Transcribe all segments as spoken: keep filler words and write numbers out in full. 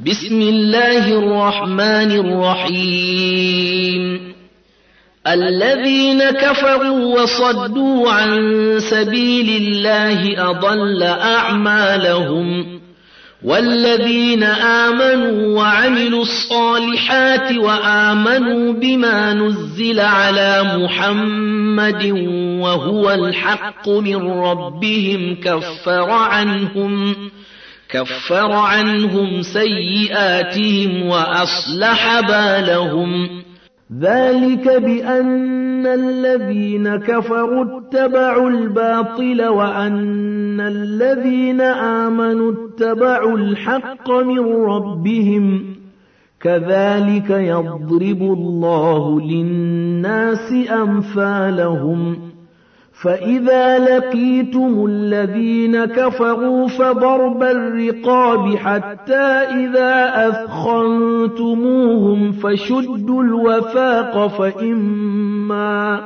بسم الله الرحمن الرحيم الذين كفروا وصدوا عن سبيل الله أضل أعمالهم والذين آمنوا وعملوا الصالحات وآمنوا بما نزل على محمد وهو الحق من ربهم كفر عنهم كفر عنهم سيئاتهم وأصلح بالهم ذلك بأن الذين كفروا اتبعوا الباطل وأن الذين آمنوا اتبعوا الحق من ربهم كذلك يضرب الله للناس أمثالهم فإذا لقيتم الذين كفروا فضرب الرقاب حتى إذا أثخنتموهم فشدوا الوثاق فإما,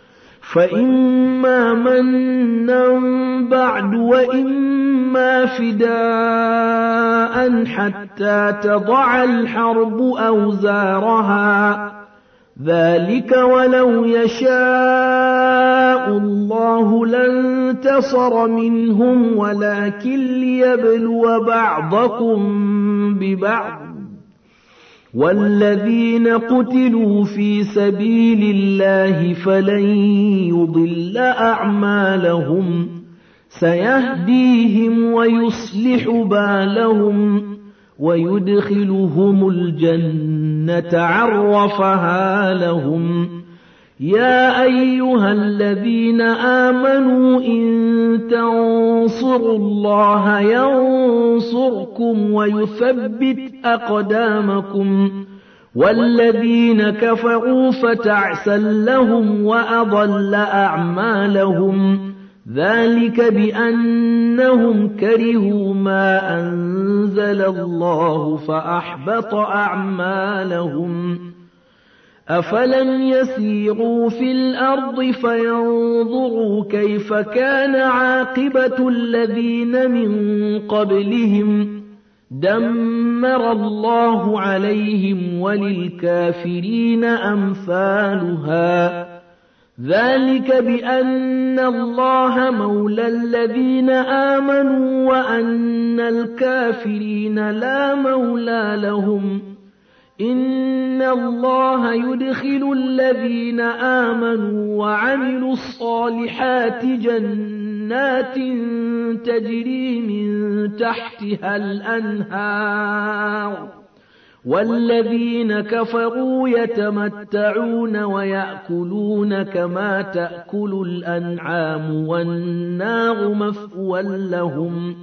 فإما منا بعد وإما فداء حتى تضع الحرب أوزارها ذلك ولو يشاء الله لانتصر منهم ولكن ليبلو بعضكم ببعض والذين قتلوا في سبيل الله فلن يضل أعمالهم سيهديهم ويصلح بالهم ويدخلهم الجنة عرفها لهم يا أيها الذين آمنوا إن تنصروا الله ينصركم ويثبت أقدامكم والذين كفروا فتعسا لهم وأضل أعمالهم ذلك بأنهم كرهوا ما أنزل الله فأحبط أعمالهم أفلم يسيروا في الأرض فينظروا كيف كان عاقبة الذين من قبلهم دمر الله عليهم وللكافرين أمثالها ذلك بأن الله مولى الذين آمنوا وأن الكافرين لا مولى لهم إن الله يدخل الذين آمنوا وعملوا الصالحات جنات تجري من تحتها الأنهار والذين كفروا يتمتعون ويأكلون كما تأكل الأنعام والنار مثوى لهم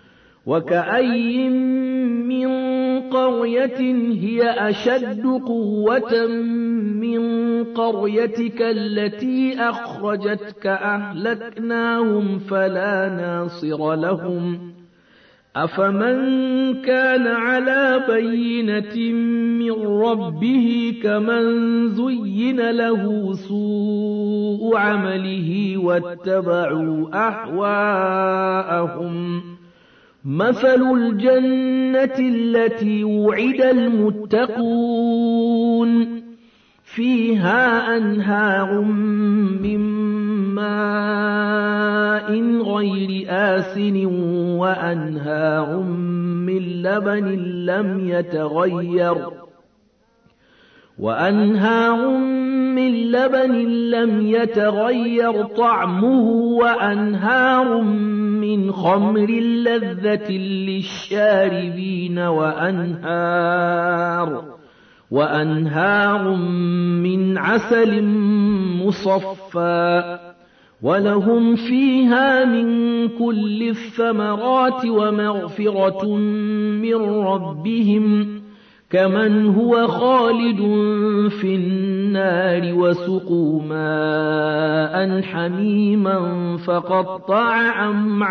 وكأي من قرية هي أشد قوة من قريتك التي أخرجتك أهلكناهم فلا ناصر لهم أفمن كان على بينة من ربه كمن زين له سوء عمله واتبعوا أهواءهم مثل الجنة التي وعد المتقون فيها أنهار من ماء غير آسن وأنهار من لبن لم يتغير وأنهار من لبن لم يتغير طعمه وأنهار من خمر لذة للشاربين وأنهار وأنهار من عسل مصفى ولهم فيها من كل الثمرات ومغفرة من ربهم كمن هو خالد في النار وسقوا ماء حميما فقطع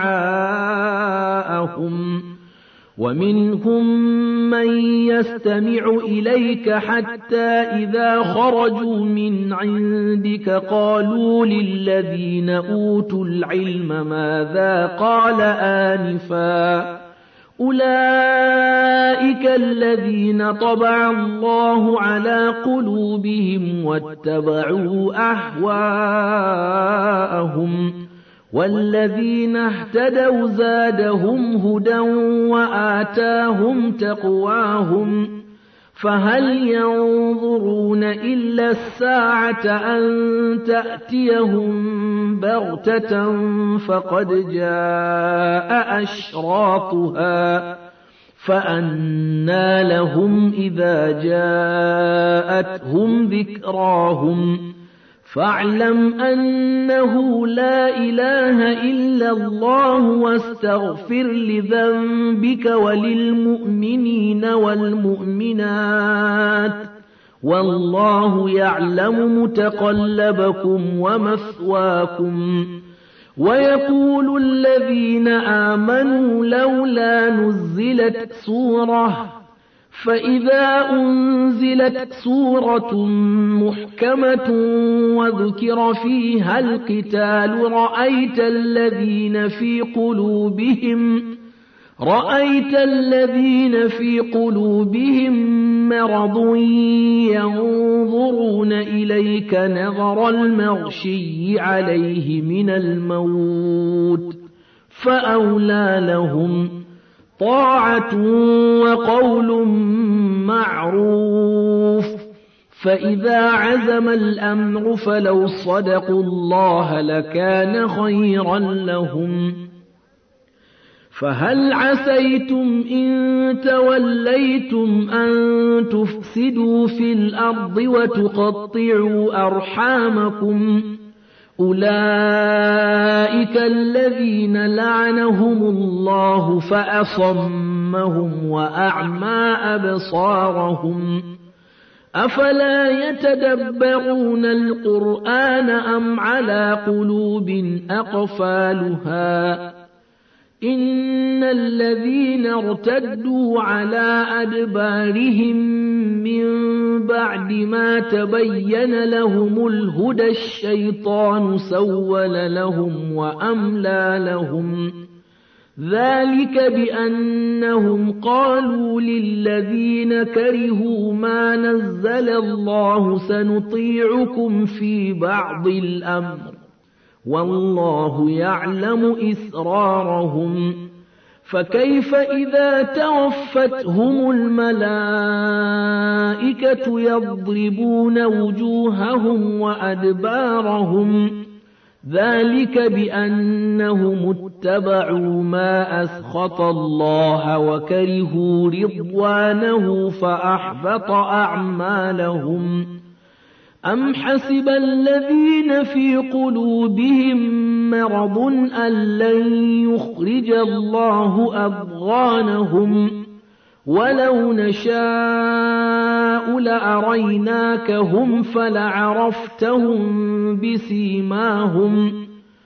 أمعاءهم ومنهم من يستمع إليك حتى إذا خرجوا من عندك قالوا للذين أوتوا العلم ماذا قال آنفا أولئك أولئك الذين طبع الله على قلوبهم واتبعوا أهواءهم والذين اهتدوا زادهم هدى وآتاهم تقواهم فهل ينظرون إلا الساعة أن تأتيهم بغتة فقد جاء أشراطها فأنى لهم إذا جاءتهم ذكراهم فاعلم أنه لا إله إلا الله واستغفر لذنبك وللمؤمنين والمؤمنات والله يعلم متقلبكم ومثواكم ويقول الذين آمنوا لولا نزلت سورة فإذا أنزلت سورة محكمة وذكر فيها القتال رأيت الذين في قلوبهم رأيت الذين في قلوبهم مرض ينظرون إليك نظر المغشي عليه من الموت فأولى لهم طاعة وقول معروف فإذا عزم الأمر فلو صدقوا الله لكان خيرا لهم فهل عسيتم إن توليتم أن تفسدوا في الأرض وتقطعوا أرحامكم أولئك الذين لعنهم الله فأصمهم وأعمى أبصارهم أفلا يتدبرون القرآن أم على قلوب أقفالها إن الذين ارتدوا على أدبارهم من بعد ما تبين لهم الهدى الشيطان سول لهم وأملى لهم ذلك بأنهم قالوا للذين كرهوا ما نزل الله سنطيعكم في بعض الأمر والله يعلم إسرارهم فكيف إذا توفتهم الملائكة يضربون وجوههم وأدبارهم ذلك بأنهم اتبعوا ما أسخط الله وكرهوا رضوانه فأحبط أعمالهم أم حسب الذين في قلوبهم مرض أن لن يخرج الله أضغانهم ولو نشاء لأريناكهم فلعرفتهم بسيماهم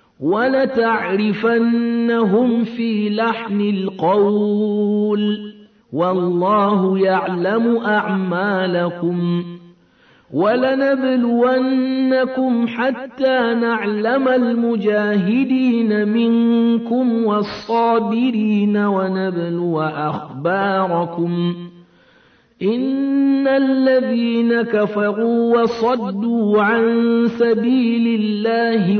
ولتعرفنهم في لحن القول والله يعلم أعمالكم ولنبلونكم حتى نعلم المجاهدين منكم والصابرين ونبلو أخباركم إن الذين كفروا وصدوا عن سبيل الله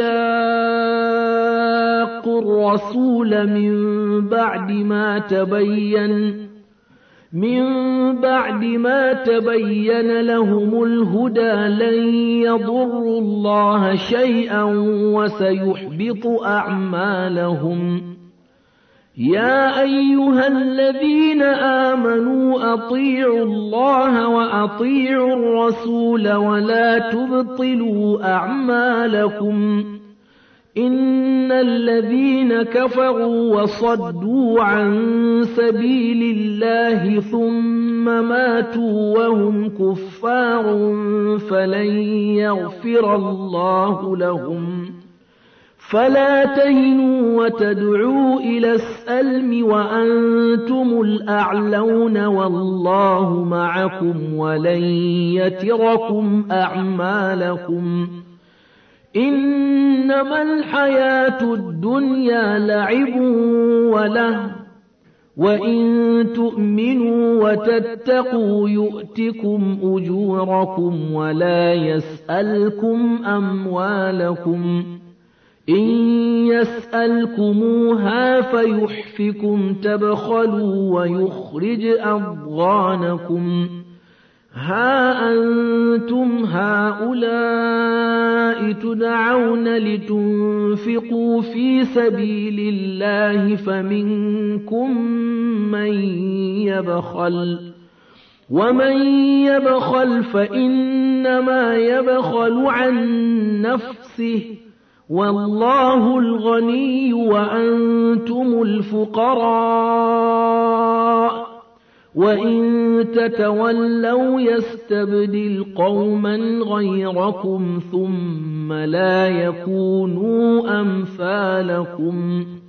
وشاقوا الرسول من بعد ما تبين من بعد ما تبين لهم الهدى لن يضروا الله شيئا وسيحبط أعمالهم يا أيها الذين آمنوا أطيعوا الله وأطيعوا الرسول ولا تبطلوا أعمالكم إن الذين كفروا وصدوا عن سبيل الله ثم ماتوا وهم كفار فلن يغفر الله لهم فلا تهنوا وتدعوا إلى السلم وأنتم الأعلون والله معكم ولن يتركم أعمالكم إنما الحياة الدنيا لعب وله وإن تؤمنوا وتتقوا يؤتكم أجوركم ولا يسألكم أموالكم إن يسألكموها فيحفكم تبخلوا ويخرج أضغانكم ها أنتم هؤلاء تدعون لتنفقوا في سبيل الله فمنكم من يبخل ومن يبخل فإنما يبخل عن نفسه والله الغني وأنتم الفقراء وإن تتولوا يستبدل قوما غيركم ثم لا يكونوا أمثالكم